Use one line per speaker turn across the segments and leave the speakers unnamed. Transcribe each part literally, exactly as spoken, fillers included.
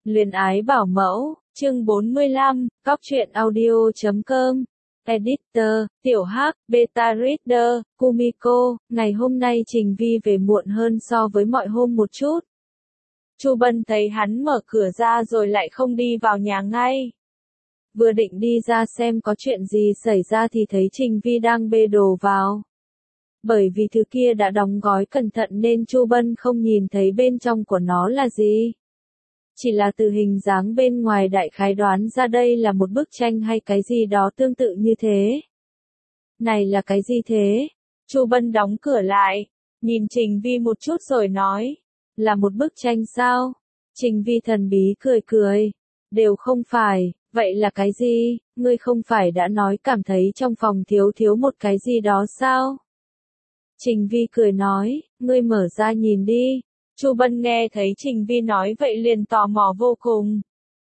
Luyến ái bảo mẫu, chương bốn mươi lăm, Cóc truyện audio chấm com. Editor, Tiểu Hắc, Beta Reader, Kumiko, ngày hôm nay Trình Vi về muộn hơn so với mọi hôm một chút. Chu Bân thấy hắn mở cửa ra rồi lại không đi vào nhà ngay. Vừa định đi ra xem có chuyện gì xảy ra thì thấy Trình Vi đang bê đồ vào. Bởi vì thứ kia đã đóng gói cẩn thận nên Chu Bân không nhìn thấy bên trong của nó là gì. Chỉ là từ hình dáng bên ngoài đại khái đoán ra đây là một bức tranh hay cái gì đó tương tự như thế. Này là cái gì thế? Chu Bân đóng cửa lại, nhìn Trình Vi một chút rồi nói, là một bức tranh sao? Trình Vi thần bí cười cười, đều không phải, vậy là cái gì? Ngươi không phải đã nói cảm thấy trong phòng thiếu thiếu một cái gì đó sao? Trình Vi cười nói, ngươi mở ra nhìn đi. Chu Bân nghe thấy Trình Vi nói vậy liền tò mò vô cùng.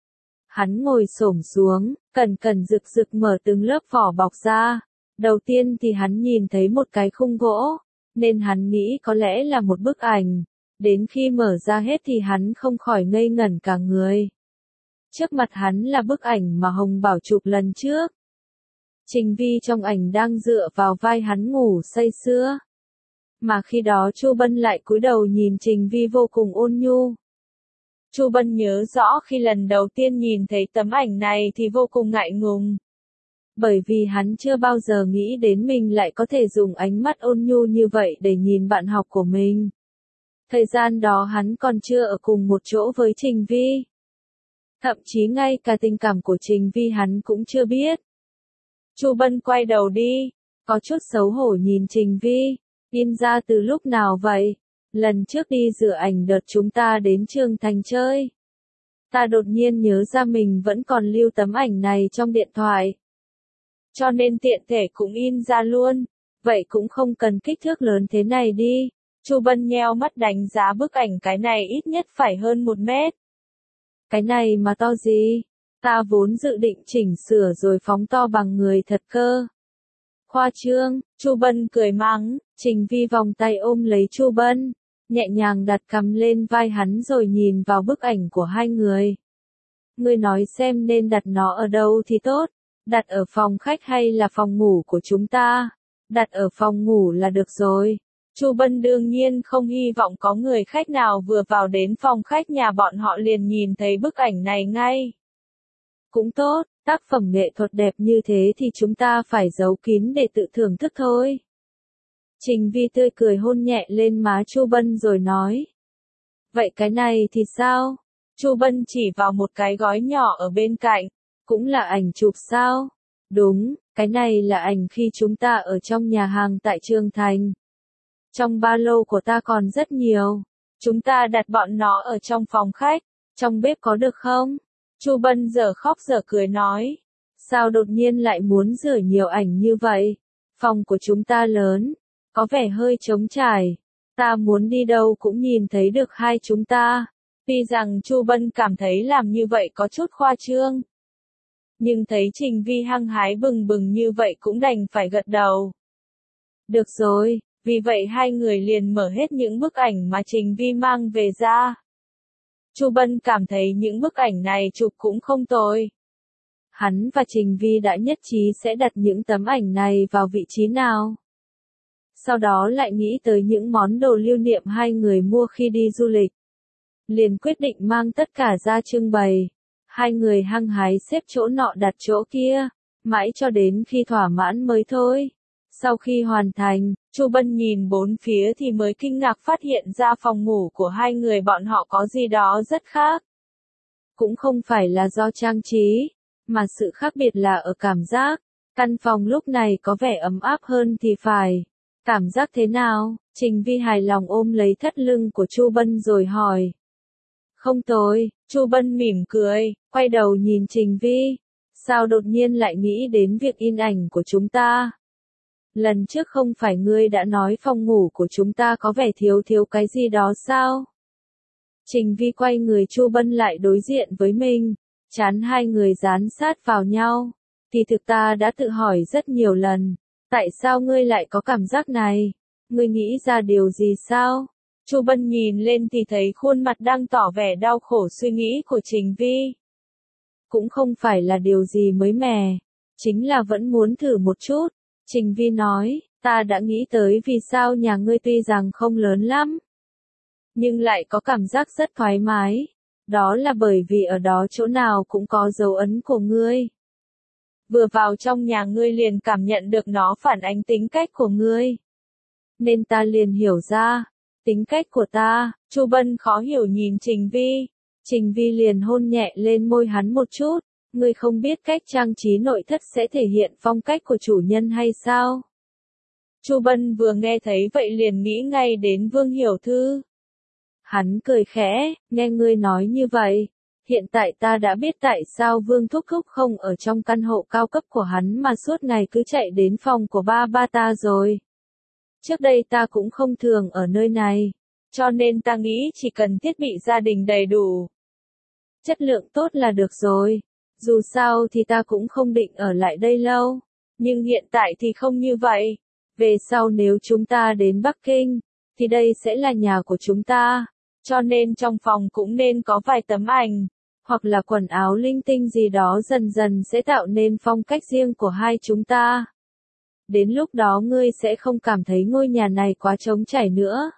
Hắn ngồi xổm xuống, cẩn cẩn rực rực mở từng lớp vỏ bọc ra. Đầu tiên thì hắn nhìn thấy một cái khung gỗ, nên hắn nghĩ có lẽ là một bức ảnh. Đến khi mở ra hết thì hắn không khỏi ngây ngẩn cả người. Trước mặt hắn là bức ảnh mà Hồng Bảo chụp lần trước. Trình Vi trong ảnh đang dựa vào vai hắn ngủ say sưa. Mà khi đó Chu Bân lại cúi đầu nhìn Trình Vi vô cùng ôn nhu. Chu Bân nhớ rõ khi lần đầu tiên nhìn thấy tấm ảnh này thì vô cùng ngại ngùng. Bởi vì hắn chưa bao giờ nghĩ đến mình lại có thể dùng ánh mắt ôn nhu như vậy để nhìn bạn học của mình. Thời gian đó hắn còn chưa ở cùng một chỗ với Trình Vi. Thậm chí ngay cả tình cảm của Trình Vi hắn cũng chưa biết. Chu Bân quay đầu đi, có chút xấu hổ nhìn Trình Vi. In ra từ lúc nào vậy? Lần trước đi rửa ảnh đợt chúng ta đến Trường Thành chơi. Ta đột nhiên nhớ ra mình vẫn còn lưu tấm ảnh này trong điện thoại. Cho nên tiện thể cũng in ra luôn. Vậy cũng không cần kích thước lớn thế này đi. Chu Bân nheo mắt đánh giá bức ảnh, cái này ít nhất phải hơn một mét. Cái này mà to gì? Ta vốn dự định chỉnh sửa rồi phóng to bằng người thật cơ. Khoa trương, Chu Bân cười mắng. Trình Vi vòng tay ôm lấy Chu Bân, nhẹ nhàng đặt cằm lên vai hắn rồi nhìn vào bức ảnh của hai người. Ngươi nói xem nên đặt nó ở đâu thì tốt, đặt ở phòng khách hay là phòng ngủ của chúng ta? Đặt ở phòng ngủ là được rồi. Chu Bân đương nhiên không hy vọng có người khách nào vừa vào đến phòng khách nhà bọn họ liền nhìn thấy bức ảnh này ngay. Cũng tốt, tác phẩm nghệ thuật đẹp như thế thì chúng ta phải giấu kín để tự thưởng thức thôi. Trình Vi tươi cười hôn nhẹ lên má Chu Bân rồi nói. Vậy cái này thì sao? Chu Bân chỉ vào một cái gói nhỏ ở bên cạnh. Cũng là ảnh chụp sao? Đúng, cái này là ảnh khi chúng ta ở trong nhà hàng tại Trường Thành. Trong ba lô của ta còn rất nhiều. Chúng ta đặt bọn nó ở trong phòng khách, trong bếp có được không? Chu Bân giờ khóc giờ cười nói. Sao đột nhiên lại muốn rửa nhiều ảnh như vậy? Phòng của chúng ta lớn. Có vẻ hơi trống trải. Ta muốn đi đâu cũng nhìn thấy được hai chúng ta. Tuy rằng Chu Bân cảm thấy làm như vậy có chút khoa trương. Nhưng thấy Trình Vi hăng hái bừng bừng như vậy cũng đành phải gật đầu. Được rồi, vì vậy hai người liền mở hết những bức ảnh mà Trình Vi mang về ra. Chu Bân cảm thấy những bức ảnh này chụp cũng không tồi. Hắn và Trình Vi đã nhất trí sẽ đặt những tấm ảnh này vào vị trí nào. Sau đó lại nghĩ tới những món đồ lưu niệm hai người mua khi đi du lịch. Liền quyết định mang tất cả ra trưng bày. Hai người hăng hái xếp chỗ nọ đặt chỗ kia, mãi cho đến khi thỏa mãn mới thôi. Sau khi hoàn thành, Chu Bân nhìn bốn phía thì mới kinh ngạc phát hiện ra phòng ngủ của hai người bọn họ có gì đó rất khác. Cũng không phải là do trang trí, mà sự khác biệt là ở cảm giác. Căn phòng lúc này có vẻ ấm áp hơn thì phải. Cảm giác thế nào? Trình Vi hài lòng ôm lấy thắt lưng của Chu Bân rồi hỏi. Không tồi, Chu Bân mỉm cười, quay đầu nhìn Trình Vi. Sao đột nhiên lại nghĩ đến việc in ảnh của chúng ta? Lần trước không phải ngươi đã nói phòng ngủ của chúng ta có vẻ thiếu thiếu cái gì đó sao? Trình Vi quay người Chu Bân lại đối diện với mình, trán hai người dán sát vào nhau. Thì thực ta đã tự hỏi rất nhiều lần. Tại sao ngươi lại có cảm giác này? Ngươi nghĩ ra điều gì sao? Chu Bân nhìn lên thì thấy khuôn mặt đang tỏ vẻ đau khổ suy nghĩ của Trình Vi. Cũng không phải là điều gì mới mẻ, chính là vẫn muốn thử một chút. Trình Vi nói, ta đã nghĩ tới vì sao nhà ngươi tuy rằng không lớn lắm, nhưng lại có cảm giác rất thoải mái. Đó là bởi vì ở đó chỗ nào cũng có dấu ấn của ngươi. Vừa vào trong nhà ngươi liền cảm nhận được nó phản ánh tính cách của ngươi. Nên ta liền hiểu ra, tính cách của ta. Chu Bân khó hiểu nhìn Trình Vi. Trình Vi liền hôn nhẹ lên môi hắn một chút. Ngươi không biết cách trang trí nội thất sẽ thể hiện phong cách của chủ nhân hay sao? Chu Bân vừa nghe thấy vậy liền nghĩ ngay đến Vương Hiểu Thư. Hắn cười khẽ, nghe ngươi nói như vậy. Hiện tại ta đã biết tại sao Vương Thúc Thúc không ở trong căn hộ cao cấp của hắn mà suốt ngày cứ chạy đến phòng của ba ba ta rồi. Trước đây ta cũng không thường ở nơi này, cho nên ta nghĩ chỉ cần thiết bị gia đình đầy đủ, chất lượng tốt là được rồi. Dù sao thì ta cũng không định ở lại đây lâu, nhưng hiện tại thì không như vậy. Về sau nếu chúng ta đến Bắc Kinh, thì đây sẽ là nhà của chúng ta, cho nên trong phòng cũng nên có vài tấm ảnh, hoặc là quần áo linh tinh gì đó dần dần sẽ tạo nên phong cách riêng của hai chúng ta. Đến lúc đó ngươi sẽ không cảm thấy ngôi nhà này quá trống trải nữa.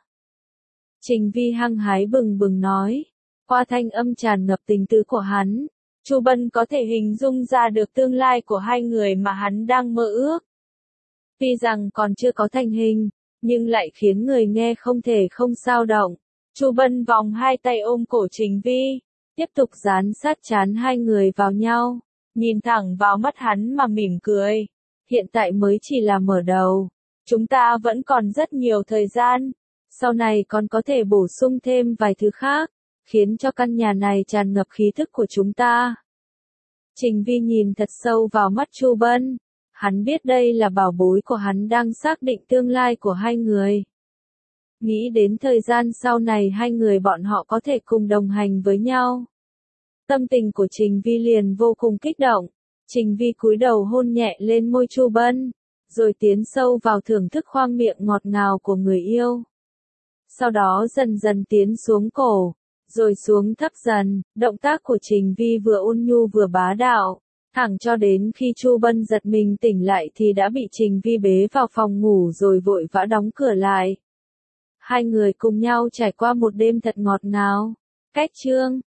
Trình Vi hăng hái bừng bừng nói, qua thanh âm tràn ngập tình tứ của hắn, Chu Bân có thể hình dung ra được tương lai của hai người mà hắn đang mơ ước. Tuy rằng còn chưa có thành hình, nhưng lại khiến người nghe không thể không xao động. Chu Bân vòng hai tay ôm cổ Trình Vi, tiếp tục dán sát trán hai người vào nhau, nhìn thẳng vào mắt hắn mà mỉm cười. Hiện tại mới chỉ là mở đầu, chúng ta vẫn còn rất nhiều thời gian, sau này còn có thể bổ sung thêm vài thứ khác, khiến cho căn nhà này tràn ngập khí thức của chúng ta. Trình Vi nhìn thật sâu vào mắt Chu Bân, hắn biết đây là bảo bối của hắn đang xác định tương lai của hai người. Nghĩ đến thời gian sau này hai người bọn họ có thể cùng đồng hành với nhau. Tâm tình của Trình Vi liền vô cùng kích động. Trình Vi cúi đầu hôn nhẹ lên môi Chu Bân, rồi tiến sâu vào thưởng thức khoang miệng ngọt ngào của người yêu. Sau đó dần dần tiến xuống cổ, rồi xuống thấp dần, động tác của Trình Vi vừa ôn nhu vừa bá đạo, thẳng cho đến khi Chu Bân giật mình tỉnh lại thì đã bị Trình Vi bế vào phòng ngủ rồi vội vã đóng cửa lại. Hai người cùng nhau trải qua một đêm thật ngọt ngào. Cách chương